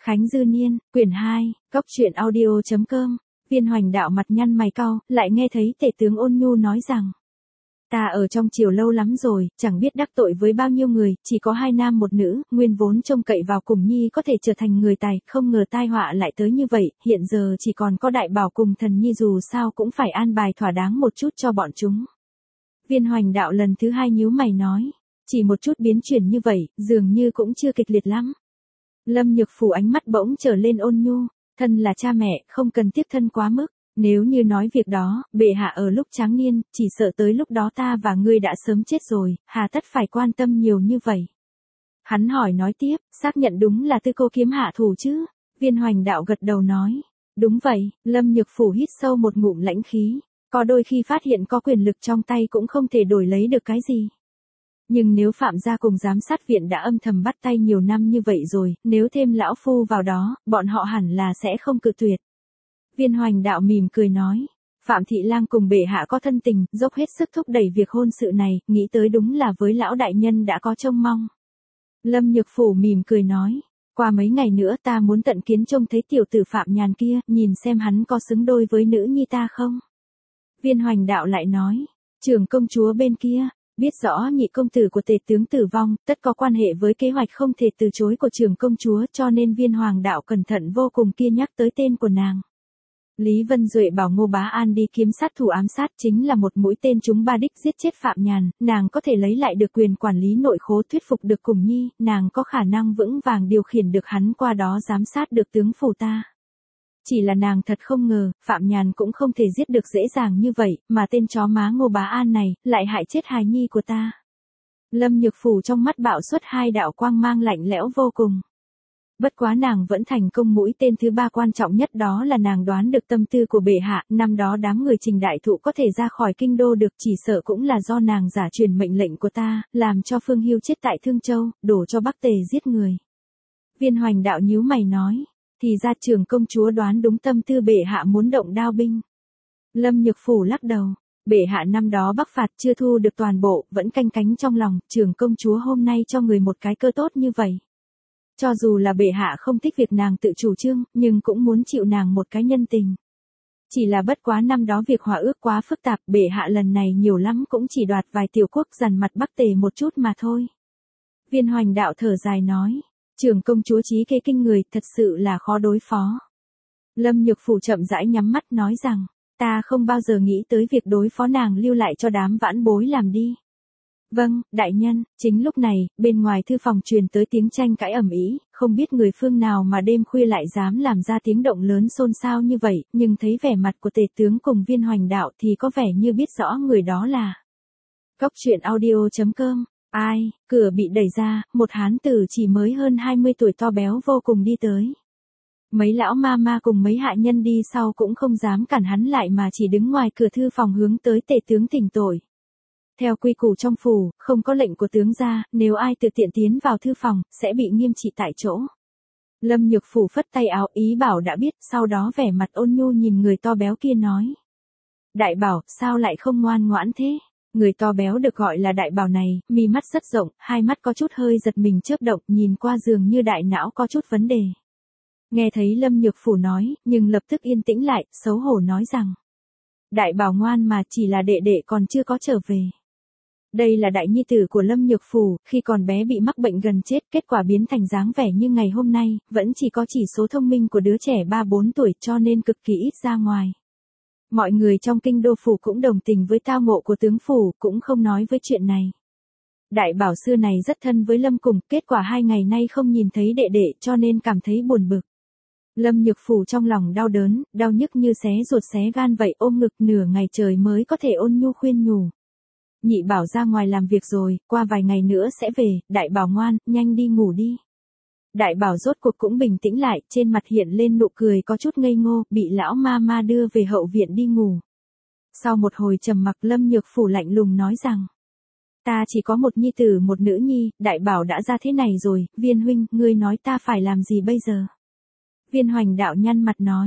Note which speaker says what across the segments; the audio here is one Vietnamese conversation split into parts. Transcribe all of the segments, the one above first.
Speaker 1: Khánh Dư Niên, quyển 2, Cốc truyện audio.com. Viên Hoành Đạo mặt nhăn mày cau, lại nghe thấy tể tướng Ôn Nhu nói rằng: Ta ở trong triều lâu lắm rồi, chẳng biết đắc tội với bao nhiêu người, chỉ có 2 nam 1 nữ, nguyên vốn trông cậy vào Cùng Nhi có thể trở thành người tài, không ngờ tai họa lại tới như vậy, hiện giờ chỉ còn có Đại Bảo cùng Thần Nhi, dù sao cũng phải an bài thỏa đáng một chút cho bọn chúng. Viên Hoành Đạo lần thứ 2 nhíu mày nói: Chỉ một chút biến chuyển như vậy, dường như cũng chưa kịch liệt lắm. Lâm Nhược Phủ ánh mắt bỗng trở lên ôn nhu, thân là cha mẹ, không cần tiếc thân quá mức. Nếu như nói việc đó, bệ hạ ở lúc tráng niên, chỉ sợ tới lúc đó ta và ngươi đã sớm chết rồi, hà tất phải quan tâm nhiều như vậy. Hắn hỏi nói tiếp, xác nhận đúng là Tư Cô Kiếm hạ thủ chứ? Viên Hoành Đạo gật đầu nói, đúng vậy. Lâm Nhược Phủ hít sâu một ngụm lãnh khí, có đôi khi phát hiện có quyền lực trong tay cũng không thể đổi lấy được cái gì. Nhưng nếu Phạm gia cùng giám sát viện đã âm thầm bắt tay nhiều năm như vậy rồi, nếu thêm lão phu vào đó, bọn họ hẳn là sẽ không cự tuyệt. Viên Hoành Đạo mỉm cười nói, Phạm Thị Lang cùng bệ hạ có thân tình, dốc hết sức thúc đẩy việc hôn sự này, nghĩ tới đúng là với lão đại nhân đã có trông mong. Lâm Nhược Phủ mỉm cười nói, qua mấy ngày nữa ta muốn tận kiến trông thấy tiểu tử Phạm Nhàn kia, nhìn xem hắn có xứng đôi với nữ nhi ta không. Viên Hoành Đạo lại nói, trưởng công chúa bên kia, biết rõ nhị công tử của tể tướng tử vong, tất có quan hệ với kế hoạch không thể từ chối của trưởng công chúa, cho nên Viên Hoàng Đạo cẩn thận vô cùng kia nhắc tới tên của nàng. Lý Vân Duệ bảo Ngô Bá An đi kiếm sát thủ ám sát, chính là một mũi tên trúng 3 đích giết chết Phạm Nhàn, nàng có thể lấy lại được quyền quản lý nội khố, thuyết phục được Cùng Nhi, nàng có khả năng vững vàng điều khiển được hắn, qua đó giám sát được tướng phủ ta. Chỉ là nàng thật không ngờ, Phạm Nhàn cũng không thể giết được dễ dàng như vậy, mà tên chó má Ngô Bá An này, lại hại chết hài nhi của ta. Lâm Nhược Phủ trong mắt bạo xuất 2 đạo quang mang lạnh lẽo vô cùng. Bất quá nàng vẫn thành công mũi tên thứ 3 quan trọng nhất, đó là nàng đoán được tâm tư của bệ hạ, năm đó đám người Trình Đại Thụ có thể ra khỏi kinh đô được, chỉ sợ cũng là do nàng giả truyền mệnh lệnh của ta, làm cho Phương Hưu chết tại Thương Châu, đổ cho Bắc Tề giết người. Viên Hoành Đạo nhíu mày nói, thì ra trưởng công chúa đoán đúng tâm tư bệ hạ muốn động đao binh. Lâm Nhược Phủ lắc đầu, bệ hạ năm đó bắc phạt chưa thu được toàn bộ, vẫn canh cánh trong lòng, trưởng công chúa hôm nay cho người một cái cơ tốt như vậy. Cho dù là bệ hạ không thích việc nàng tự chủ trương, nhưng cũng muốn chịu nàng một cái nhân tình. Chỉ là bất quá năm đó việc hòa ước quá phức tạp, bệ hạ lần này nhiều lắm cũng chỉ đoạt vài tiểu quốc dằn mặt Bắc Tề một chút mà thôi. Viên Hoành Đạo thở dài nói, trưởng công chúa trí kế kinh người, thật sự là khó đối phó. Lâm Nhược Phủ chậm rãi nhắm mắt nói rằng, ta không bao giờ nghĩ tới việc đối phó nàng, lưu lại cho đám vãn bối làm đi. Vâng, đại nhân. Chính lúc này, bên ngoài thư phòng truyền tới tiếng tranh cãi ầm ĩ, không biết người phương nào mà đêm khuya lại dám làm ra tiếng động lớn xôn xao như vậy, nhưng thấy vẻ mặt của tể tướng cùng Viên Hoành Đạo thì có vẻ như biết rõ người đó là. Cốc truyện audio.com. Ai, cửa bị đẩy ra, một hán tử chỉ mới hơn 20 tuổi to béo vô cùng đi tới. Mấy lão ma ma cùng mấy hạ nhân đi sau cũng không dám cản hắn lại mà chỉ đứng ngoài cửa thư phòng hướng tới tể tướng thỉnh tội. Theo quy củ trong phủ, không có lệnh của tướng gia, nếu ai tự tiện tiến vào thư phòng, sẽ bị nghiêm trị tại chỗ. Lâm Nhược Phủ phất tay áo ý bảo đã biết, sau đó vẻ mặt ôn nhu nhìn người to béo kia nói. Đại Bảo, sao lại không ngoan ngoãn thế? Người to béo được gọi là Đại Bảo này, mi mắt rất rộng, 2 mắt có chút hơi giật mình chớp động, nhìn qua dường như đại não có chút vấn đề. Nghe thấy Lâm Nhược Phủ nói, nhưng lập tức yên tĩnh lại, xấu hổ nói rằng. Đại Bảo ngoan mà, chỉ là đệ đệ còn chưa có trở về. Đây là đại nhi tử của Lâm Nhược Phủ, khi còn bé bị mắc bệnh gần chết, kết quả biến thành dáng vẻ như ngày hôm nay, vẫn chỉ có chỉ số thông minh của đứa trẻ 3-4 tuổi, cho nên cực kỳ ít ra ngoài. Mọi người trong kinh đô phủ cũng đồng tình với tao ngộ của tướng phủ, cũng không nói với chuyện này. Đại Bảo xưa này rất thân với Lâm cùng, kết quả 2 ngày nay không nhìn thấy đệ đệ, cho nên cảm thấy buồn bực. Lâm Nhược Phủ trong lòng đau đớn, đau nhức như xé ruột xé gan vậy, ôm ngực nửa ngày trời mới có thể ôn nhu khuyên nhủ. Nhị Bảo ra ngoài làm việc rồi, qua vài ngày nữa sẽ về, Đại Bảo ngoan, nhanh đi ngủ đi. Đại Bảo rốt cuộc cũng bình tĩnh lại, trên mặt hiện lên nụ cười có chút ngây ngô, bị lão ma ma đưa về hậu viện đi ngủ. Sau một hồi trầm mặc, Lâm Nhược Phủ lạnh lùng nói rằng, ta chỉ có một nhi tử một nữ nhi, Đại Bảo đã ra thế này rồi, Viên huynh, ngươi nói ta phải làm gì bây giờ? Viên Hoành Đạo nhăn mặt nói,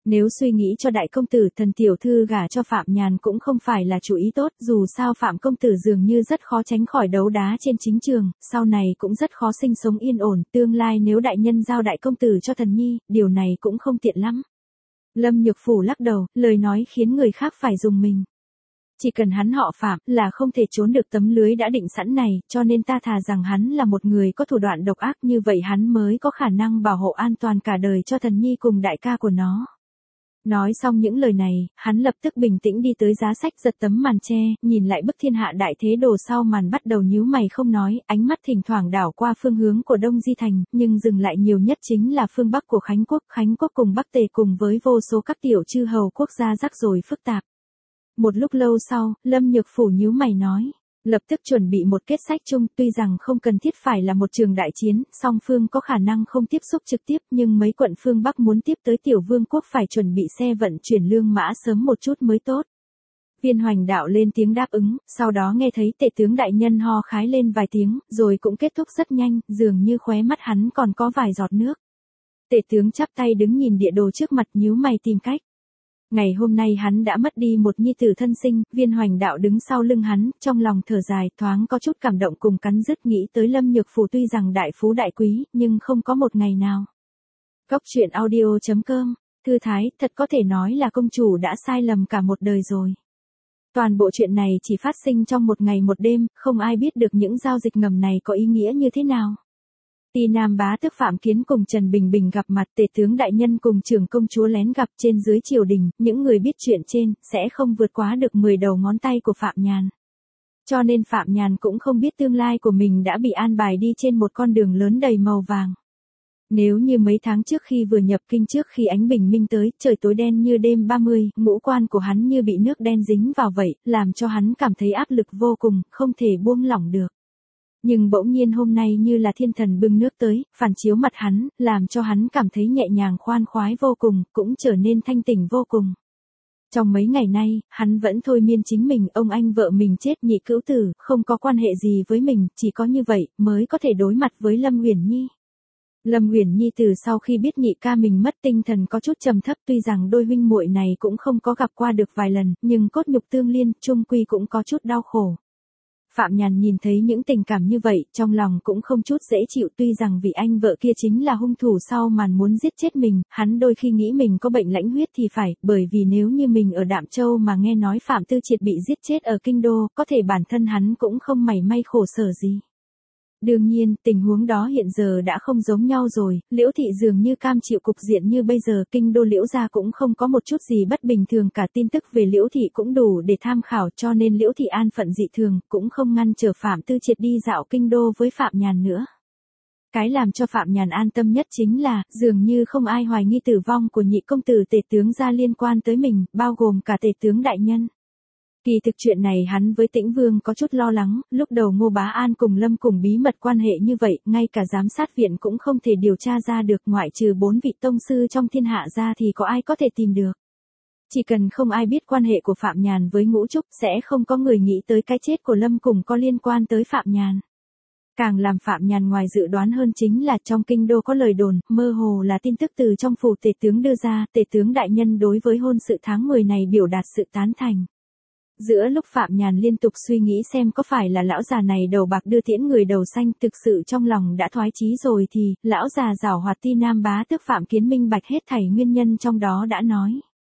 Speaker 1: Nếu suy nghĩ cho đại công tử, Thần tiểu thư gả cho Phạm Nhàn cũng không phải là chủ ý tốt, dù sao Phạm công tử dường như rất khó tránh khỏi đấu đá trên chính trường, sau này cũng rất khó sinh sống yên ổn, tương lai nếu đại nhân giao đại công tử cho Thần nhi, điều này cũng không tiện lắm. Lâm Nhược Phủ lắc đầu, lời nói khiến người khác phải rùng mình. Chỉ cần hắn họ Phạm là không thể trốn được tấm lưới đã định sẵn này, cho nên ta thà rằng hắn là một người có thủ đoạn độc ác, như vậy hắn mới có khả năng bảo hộ an toàn cả đời cho Thần nhi cùng đại ca của nó. Nói xong những lời này, hắn lập tức bình tĩnh đi tới giá sách, giật tấm màn che, nhìn lại bức thiên hạ đại thế đồ sau màn, bắt đầu nhíu mày không nói, ánh mắt thỉnh thoảng đảo qua phương hướng của Đông Di Thành, nhưng dừng lại nhiều nhất chính là phương Bắc của Khánh Quốc cùng Bắc Tề cùng với vô số các tiểu chư hầu quốc gia rắc rối phức tạp. Một lúc lâu sau, Lâm Nhược Phủ nhíu mày nói, lập tức chuẩn bị một kết sách chung, tuy rằng không cần thiết phải là một trường đại chiến, song phương có khả năng không tiếp xúc trực tiếp, nhưng mấy quận phương Bắc muốn tiếp tới tiểu vương quốc phải chuẩn bị xe vận chuyển lương mã sớm một chút mới tốt. Viên Hoành Đạo lên tiếng đáp ứng, sau đó nghe thấy tể tướng đại nhân ho khái lên vài tiếng, rồi cũng kết thúc rất nhanh, dường như khóe mắt hắn còn có vài giọt nước. Tể tướng chắp tay đứng nhìn địa đồ trước mặt, nhíu mày tìm cách. Ngày hôm nay hắn đã mất đi một nhi tử thân sinh, Viên Hoành Đạo đứng sau lưng hắn, trong lòng thở dài, thoáng có chút cảm động cùng cắn rứt, nghĩ tới Lâm Nhược Phủ tuy rằng đại phú đại quý, nhưng không có một ngày nào. Cốc truyện audio.com, thư thái, thật có thể nói là công chủ đã sai lầm cả một đời rồi. Toàn bộ chuyện này chỉ phát sinh trong một ngày một đêm, không ai biết được những giao dịch ngầm này có ý nghĩa như thế nào. Ti Nam bá tước Phạm Kiến cùng Trần Bình Bình gặp mặt, tể tướng đại nhân cùng trưởng công chúa lén gặp trên dưới triều đình, những người biết chuyện trên, sẽ không vượt quá được 10 đầu ngón tay của Phạm Nhàn. Cho nên Phạm Nhàn cũng không biết tương lai của mình đã bị an bài đi trên một con đường lớn đầy màu vàng. Nếu như mấy tháng trước khi vừa nhập kinh, trước khi ánh bình minh tới, trời tối đen như đêm 30, ngũ quan của hắn như bị nước đen dính vào vậy, làm cho hắn cảm thấy áp lực vô cùng, không thể buông lỏng được. Nhưng bỗng nhiên hôm nay như là thiên thần bưng nước tới, phản chiếu mặt hắn, làm cho hắn cảm thấy nhẹ nhàng khoan khoái vô cùng, cũng trở nên thanh tỉnh vô cùng. Trong mấy ngày nay, hắn vẫn thôi miên chính mình, ông anh vợ mình chết, nhị cữu tử, không có quan hệ gì với mình, chỉ có như vậy, mới có thể đối mặt với Lâm Uyển Nhi. Lâm Uyển Nhi từ sau khi biết nhị ca mình mất, tinh thần có chút trầm thấp, tuy rằng đôi huynh muội này cũng không có gặp qua được vài lần, nhưng cốt nhục tương liên, chung quy cũng có chút đau khổ. Phạm Nhàn nhìn thấy những tình cảm như vậy, trong lòng cũng không chút dễ chịu, tuy rằng vị anh vợ kia chính là hung thủ sau màn muốn giết chết mình, hắn đôi khi nghĩ mình có bệnh lãnh huyết thì phải, bởi vì nếu như mình ở Đạm Châu mà nghe nói Phạm Tư Triệt bị giết chết ở kinh đô, có thể bản thân hắn cũng không mảy may khổ sở gì. Đương nhiên, tình huống đó hiện giờ đã không giống nhau rồi, Liễu thị dường như cam chịu cục diện như bây giờ, kinh đô Liễu gia cũng không có một chút gì bất bình thường cả, tin tức về Liễu thị cũng đủ để tham khảo, cho nên Liễu thị an phận dị thường, cũng không ngăn trở Phạm Tư Triệt đi dạo kinh đô với Phạm Nhàn nữa. Cái làm cho Phạm Nhàn an tâm nhất chính là, dường như không ai hoài nghi tử vong của nhị công tử tể tướng gia liên quan tới mình, bao gồm cả tể tướng đại nhân. Kỳ thực chuyện này hắn với Tĩnh Vương có chút lo lắng, lúc đầu Ngô Bá An cùng Lâm cùng bí mật quan hệ như vậy, ngay cả giám sát viện cũng không thể điều tra ra được, ngoại trừ 4 vị tông sư trong thiên hạ ra thì có ai có thể tìm được. Chỉ cần không ai biết quan hệ của Phạm Nhàn với Ngũ Trúc, sẽ không có người nghĩ tới cái chết của Lâm cùng có liên quan tới Phạm Nhàn. Càng làm Phạm Nhàn ngoài dự đoán hơn chính là trong kinh đô có lời đồn, mơ hồ là tin tức từ trong phủ tể tướng đưa ra, tể tướng đại nhân đối với hôn sự tháng 10 này biểu đạt sự tán thành. Giữa lúc Phạm Nhàn liên tục suy nghĩ xem có phải là lão già này đầu bạc đưa tiễn người đầu xanh, thực sự trong lòng đã thoái chí rồi thì, lão già giảo hoạt Ti Nam bá tước Phạm Kiến minh bạch hết thảy nguyên nhân trong đó đã nói.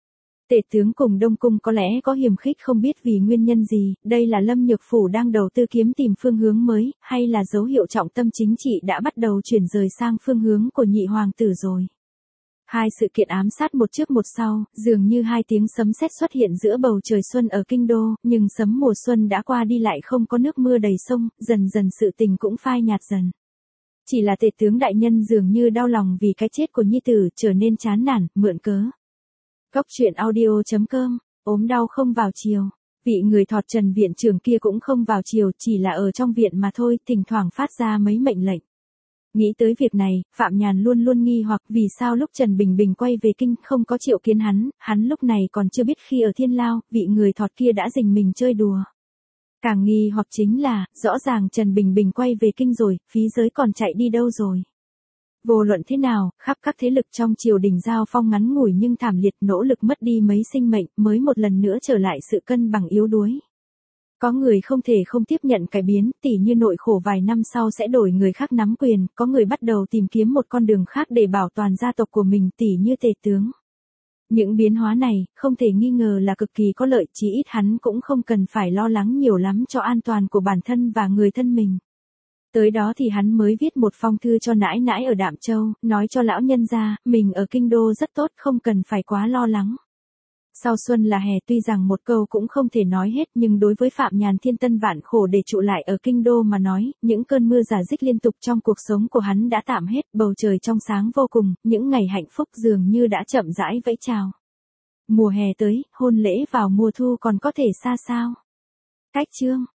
Speaker 1: Tể tướng cùng Đông Cung có lẽ có hiềm khích không biết vì nguyên nhân gì, đây là Lâm Nhược Phủ đang đầu tư kiếm tìm phương hướng mới, hay là dấu hiệu trọng tâm chính trị đã bắt đầu chuyển rời sang phương hướng của nhị hoàng tử rồi. Hai sự kiện ám sát một trước một sau, dường như hai tiếng sấm sét xuất hiện giữa bầu trời xuân ở kinh đô, nhưng sấm mùa xuân đã qua đi lại không có nước mưa đầy sông, dần dần sự tình cũng phai nhạt dần. Chỉ là tể tướng đại nhân dường như đau lòng vì cái chết của nhi tử, trở nên chán nản, mượn cớ. Cốc truyện audio.com, ốm đau không vào chiều. Vị người thọt Trần viện trưởng kia cũng không vào chiều, chỉ là ở trong viện mà thôi, thỉnh thoảng phát ra mấy mệnh lệnh. Nghĩ tới việc này, Phạm Nhàn luôn luôn nghi hoặc vì sao lúc Trần Bình Bình quay về kinh không có triệu kiến hắn lúc này còn chưa biết khi ở Thiên Lao, vị người thọt kia đã rình mình chơi đùa. Càng nghi hoặc chính là, rõ ràng Trần Bình Bình quay về kinh rồi, phí giới còn chạy đi đâu rồi. Vô luận thế nào, khắp các thế lực trong triều đình giao phong ngắn ngủi nhưng thảm liệt, nỗ lực mất đi mấy sinh mệnh mới một lần nữa trở lại sự cân bằng yếu đuối. Có người không thể không tiếp nhận cải biến, tỉ như nội khổ vài năm sau sẽ đổi người khác nắm quyền, có người bắt đầu tìm kiếm một con đường khác để bảo toàn gia tộc của mình, tỉ như tể tướng. Những biến hóa này, không thể nghi ngờ là cực kỳ có lợi, chí ít hắn cũng không cần phải lo lắng nhiều lắm cho an toàn của bản thân và người thân mình. Tới đó thì hắn mới viết một phong thư cho nãi nãi ở Đạm Châu, nói cho lão nhân gia, mình ở kinh đô rất tốt, không cần phải quá lo lắng. Sau xuân là hè, tuy rằng một câu cũng không thể nói hết, nhưng đối với Phạm Nhàn thiên tân vạn khổ để trụ lại ở kinh đô mà nói, những cơn mưa rả rích liên tục trong cuộc sống của hắn đã tạm hết, bầu trời trong sáng vô cùng, những ngày hạnh phúc dường như đã chậm rãi vẫy chào. Mùa hè tới, hôn lễ vào mùa thu còn có thể xa sao? Cách chương